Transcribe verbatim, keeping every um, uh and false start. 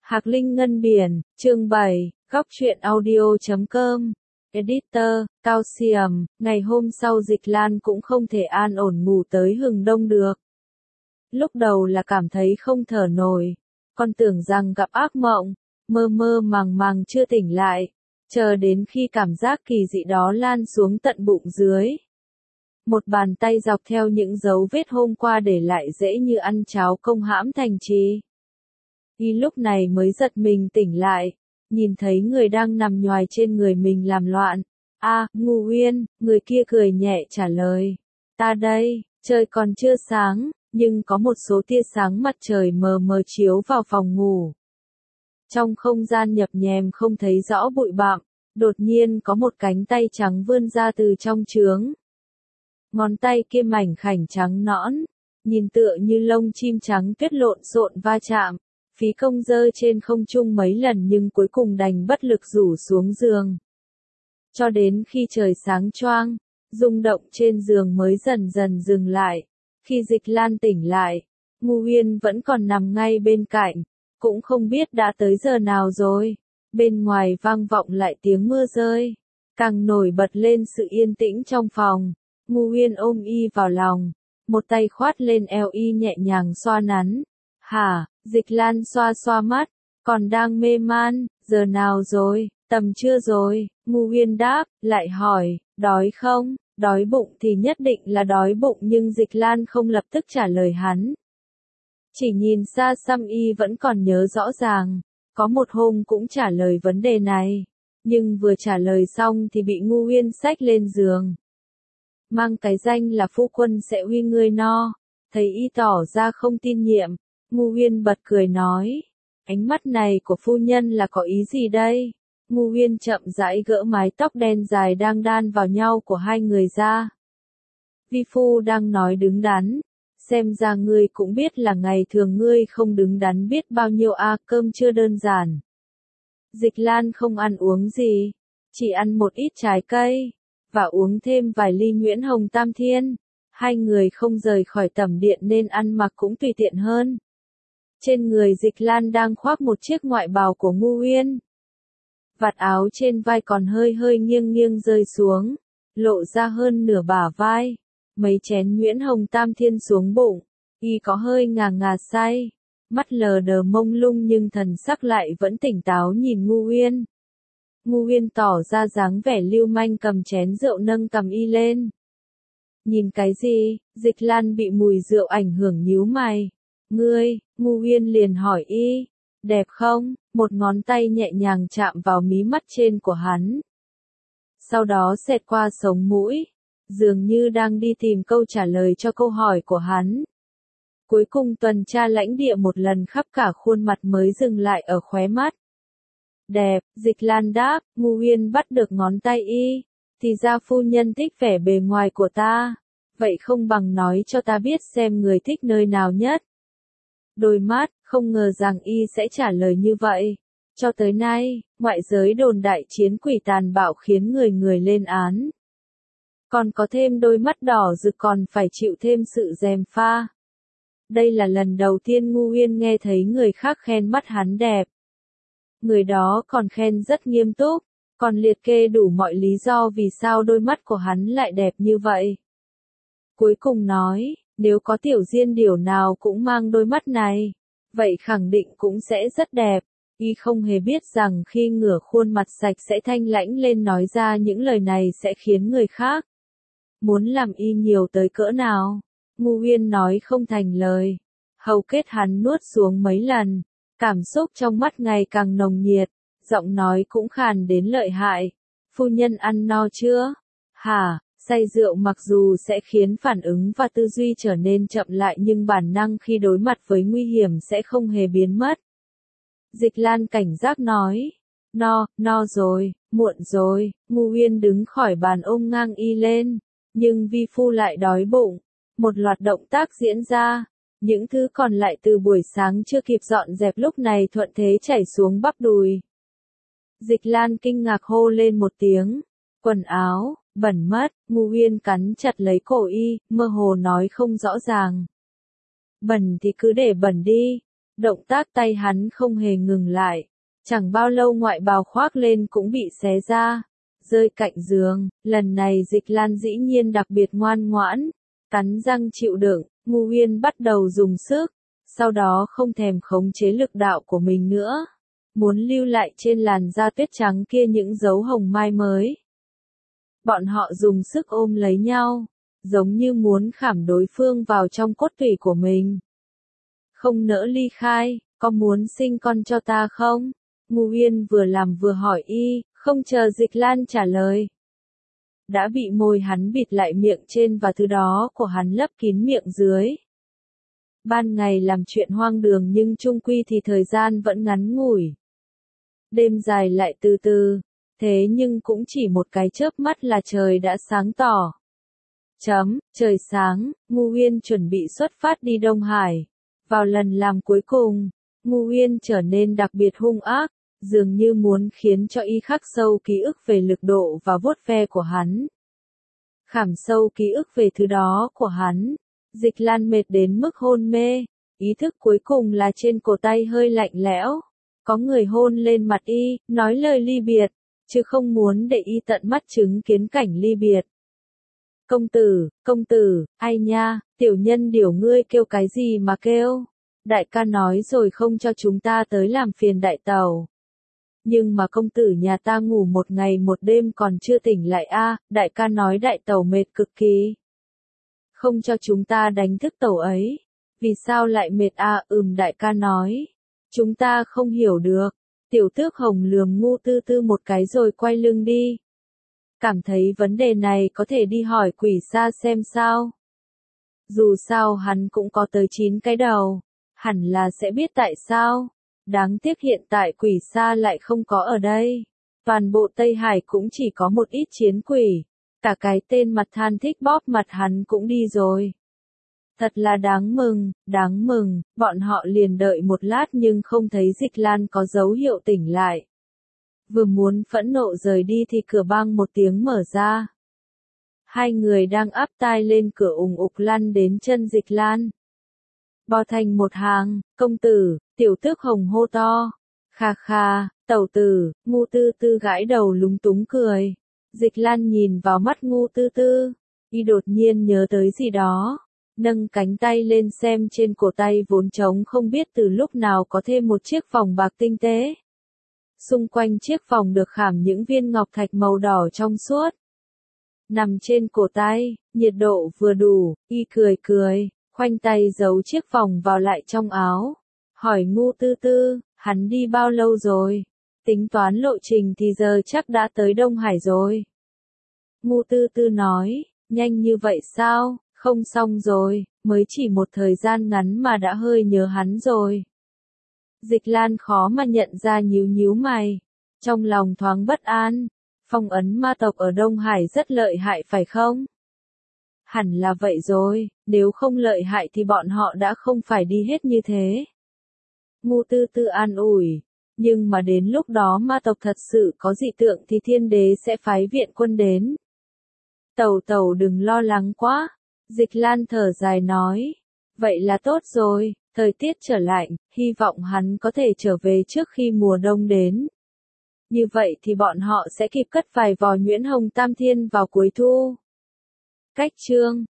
Hạc Linh Ngân Biển, chương bảy, góc truyện audio chấm com. Editor, Calcium, ngày hôm sau Dịch Lan cũng không thể an ổn ngủ tới hừng đông được. Lúc đầu là cảm thấy không thở nổi, còn tưởng rằng gặp ác mộng, mơ mơ màng màng chưa tỉnh lại, chờ đến khi cảm giác kỳ dị đó lan xuống tận bụng dưới. Một bàn tay dọc theo những dấu vết hôm qua để lại dễ như ăn cháo công hãm thành trì. Y lúc này mới giật mình tỉnh lại, nhìn thấy người đang nằm nhoài trên người mình làm loạn. A, à, Ngô Uyên, người kia cười nhẹ trả lời. Ta đây, trời còn chưa sáng, nhưng có một số tia sáng mặt trời mờ mờ chiếu vào phòng ngủ. Trong không gian nhập nhèm không thấy rõ bụi bặm, đột nhiên có một cánh tay trắng vươn ra từ trong trướng. Ngón tay kia mảnh khảnh trắng nõn, nhìn tựa như lông chim trắng tuyết lộn xộn va chạm, phí công giơ trên không trung mấy lần nhưng cuối cùng đành bất lực rủ xuống giường. Cho đến khi trời sáng choang, rung động trên giường mới dần dần dừng lại. Khi Dịch Lan tỉnh lại, Ngô Uyên vẫn còn nằm ngay bên cạnh, cũng không biết đã tới giờ nào rồi. Bên ngoài vang vọng lại tiếng mưa rơi, càng nổi bật lên sự yên tĩnh trong phòng. Ngô Uyên ôm y vào lòng, một tay khoát lên eo y nhẹ nhàng xoa nắn. Hả? Dịch Lan xoa xoa mắt, còn đang mê man, giờ nào rồi, tầm trưa rồi. Ngô Uyên đáp, lại hỏi, đói không? Đói bụng thì nhất định là đói bụng nhưng Dịch Lan không lập tức trả lời hắn. Chỉ nhìn xa xăm y vẫn còn nhớ rõ ràng, có một hôm cũng trả lời vấn đề này, nhưng vừa trả lời xong thì bị Ngô Uyên xách lên giường. Mang cái danh là phu quân sẽ uy ngươi no, thấy y tỏ ra không tin nhiệm. Ngô Uyên bật cười nói, ánh mắt này của phu nhân là có ý gì đây? Ngô Uyên chậm rãi gỡ mái tóc đen dài đang đan vào nhau của hai người ra. Vi phu đang nói đứng đắn, xem ra ngươi cũng biết là ngày thường ngươi không đứng đắn biết bao nhiêu a à, cơm chưa đơn giản. Dịch Lan không ăn uống gì, chỉ ăn một ít trái cây, và uống thêm vài ly nhuyễn hồng tam thiên. Hai người không rời khỏi tẩm điện nên ăn mặc cũng tùy tiện hơn. Trên người Dịch Lan đang khoác một chiếc ngoại bào của Ngô Uyên. Vạt áo trên vai còn hơi hơi nghiêng nghiêng rơi xuống, lộ ra hơn nửa bả vai. Mấy chén nhuyễn hồng tam thiên xuống bụng, y có hơi ngà ngà say, mắt lờ đờ mông lung nhưng thần sắc lại vẫn tỉnh táo nhìn Ngô Uyên. Ngô Uyên tỏ ra dáng vẻ lưu manh cầm chén rượu nâng cầm y lên. Nhìn cái gì? Dịch Lan bị mùi rượu ảnh hưởng nhíu mày. Ngươi? Ngô Uyên liền hỏi y. Đẹp không? Một ngón tay nhẹ nhàng chạm vào mí mắt trên của hắn. Sau đó xẹt qua sống mũi, dường như đang đi tìm câu trả lời cho câu hỏi của hắn. Cuối cùng tuần tra lãnh địa một lần khắp cả khuôn mặt mới dừng lại ở khóe mắt. Đẹp, Dịch Lan đáp. Ngô Uyên bắt được ngón tay y. Thì ra phu nhân thích vẻ bề ngoài của ta. Vậy không bằng nói cho ta biết xem người thích nơi nào nhất. Đôi mắt, không ngờ rằng y sẽ trả lời như vậy. Cho tới nay, ngoại giới đồn đại chiến quỷ tàn bạo khiến người người lên án. Còn có thêm đôi mắt đỏ rực còn phải chịu thêm sự gièm pha. Đây là lần đầu tiên Ngô Uyên nghe thấy người khác khen mắt hắn đẹp. Người đó còn khen rất nghiêm túc, còn liệt kê đủ mọi lý do vì sao đôi mắt của hắn lại đẹp như vậy. Cuối cùng nói, nếu có tiểu diên điểu nào cũng mang đôi mắt này, vậy khẳng định cũng sẽ rất đẹp. Y không hề biết rằng khi ngửa khuôn mặt sạch sẽ thanh lãnh lên nói ra những lời này sẽ khiến người khác muốn làm y nhiều tới cỡ nào. Ngô Uyên nói không thành lời, hầu kết hắn nuốt xuống mấy lần, cảm xúc trong mắt ngày càng nồng nhiệt, giọng nói cũng khàn đến lợi hại. Phu nhân ăn no chưa? Hả? Say rượu mặc dù sẽ khiến phản ứng và tư duy trở nên chậm lại nhưng bản năng khi đối mặt với nguy hiểm sẽ không hề biến mất. Dịch Lan cảnh giác nói. No, no rồi, muộn rồi. Ngô Uyên đứng khỏi bàn ôm ngang y lên. Nhưng vi phu lại đói bụng. Một loạt động tác diễn ra. Những thứ còn lại từ buổi sáng chưa kịp dọn dẹp lúc này thuận thế chảy xuống bắp đùi. Dịch Lan kinh ngạc hô lên một tiếng. Quần áo, bẩn mất. Ngô Uyên cắn chặt lấy cổ y, mơ hồ nói không rõ ràng. Bẩn thì cứ để bẩn đi. Động tác tay hắn không hề ngừng lại. Chẳng bao lâu ngoại bào khoác lên cũng bị xé ra, rơi cạnh giường. Lần này Dịch Lan dĩ nhiên đặc biệt ngoan ngoãn, cắn răng chịu đựng. Ngu Uyên bắt đầu dùng sức, sau đó không thèm khống chế lực đạo của mình nữa, muốn lưu lại trên làn da tuyết trắng kia những dấu hồng mai mới. Bọn họ dùng sức ôm lấy nhau, giống như muốn khảm đối phương vào trong cốt tủy của mình. Không nỡ ly khai, có muốn sinh con cho ta không? Ngu Uyên vừa làm vừa hỏi y, không chờ Dịch Lan trả lời. Đã bị môi hắn bịt lại miệng trên và thứ đó của hắn lấp kín miệng dưới. Ban ngày làm chuyện hoang đường nhưng chung quy thì thời gian vẫn ngắn ngủi. Đêm dài lại từ từ, thế nhưng cũng chỉ một cái chớp mắt là trời đã sáng tỏ. Chấm, trời sáng, Ngu Uyên chuẩn bị xuất phát đi Đông Hải. Vào lần làm cuối cùng, Ngu Uyên trở nên đặc biệt hung ác, dường như muốn khiến cho y khắc sâu ký ức về lực độ và vuốt ve của hắn. Khảm sâu ký ức về thứ đó của hắn. Dịch Lan mệt đến mức hôn mê, ý thức cuối cùng là trên cổ tay hơi lạnh lẽo. Có người hôn lên mặt y, nói lời ly biệt, chứ không muốn để y tận mắt chứng kiến cảnh ly biệt. Công tử, công tử, ai nha, tiểu nhân điều ngươi kêu cái gì mà kêu? Đại ca nói rồi không cho chúng ta tới làm phiền đại tàu. Nhưng mà công tử nhà ta ngủ một ngày một đêm còn chưa tỉnh lại a, đại ca nói đại tàu mệt cực kỳ. Không cho chúng ta đánh thức tàu ấy. Vì sao lại mệt a? Ừm, đại ca nói. Chúng ta không hiểu được. Tiểu Tước Hồng lườm Ngu Tư Tư một cái rồi quay lưng đi. Cảm thấy vấn đề này có thể đi hỏi Quỷ Sa xem sao. Dù sao hắn cũng có tới chín cái đầu, hẳn là sẽ biết tại sao. Đáng tiếc hiện tại Quỷ Sa lại không có ở đây. Toàn bộ Tây Hải cũng chỉ có một ít chiến quỷ. Cả cái tên mặt than thích bóp mặt hắn cũng đi rồi. Thật là đáng mừng, đáng mừng, bọn họ liền đợi một lát nhưng không thấy Dịch Lan có dấu hiệu tỉnh lại. Vừa muốn phẫn nộ rời đi thì cửa bang một tiếng mở ra. Hai người đang áp tai lên cửa ùng ục lăn đến chân Dịch Lan. Bò thành một hàng, công tử, Tiểu Tước Hồng hô to. Kha kha, tẩu tử, Ngu Tư Tư gãi đầu lúng túng cười. Dịch Lan nhìn vào mắt Ngu Tư Tư, y đột nhiên nhớ tới gì đó, nâng cánh tay lên xem trên cổ tay vốn trống không biết từ lúc nào có thêm một chiếc vòng bạc tinh tế. Xung quanh chiếc vòng được khảm những viên ngọc thạch màu đỏ trong suốt. Nằm trên cổ tay, nhiệt độ vừa đủ, y cười cười, khoanh tay giấu chiếc vòng vào lại trong áo. Hỏi Ngu Tư Tư, hắn đi bao lâu rồi? Tính toán lộ trình thì giờ chắc đã tới Đông Hải rồi. Ngu Tư Tư nói, nhanh như vậy sao, không xong rồi, mới chỉ một thời gian ngắn mà đã hơi nhớ hắn rồi. Dịch Lan khó mà nhận ra nhíu nhíu mày, trong lòng thoáng bất an, phong ấn ma tộc ở Đông Hải rất lợi hại phải không? Hẳn là vậy rồi, nếu không lợi hại thì bọn họ đã không phải đi hết như thế. Ngu Tư Tư an ủi. Nhưng mà đến lúc đó ma tộc thật sự có dị tượng thì thiên đế sẽ phái viện quân đến. Tẩu tẩu đừng lo lắng quá. Dịch Lan thở dài nói. Vậy là tốt rồi, thời tiết trở lạnh, hy vọng hắn có thể trở về trước khi mùa đông đến. Như vậy thì bọn họ sẽ kịp cất vài vò nhuyễn hồng tam thiên vào cuối thu. Cách chương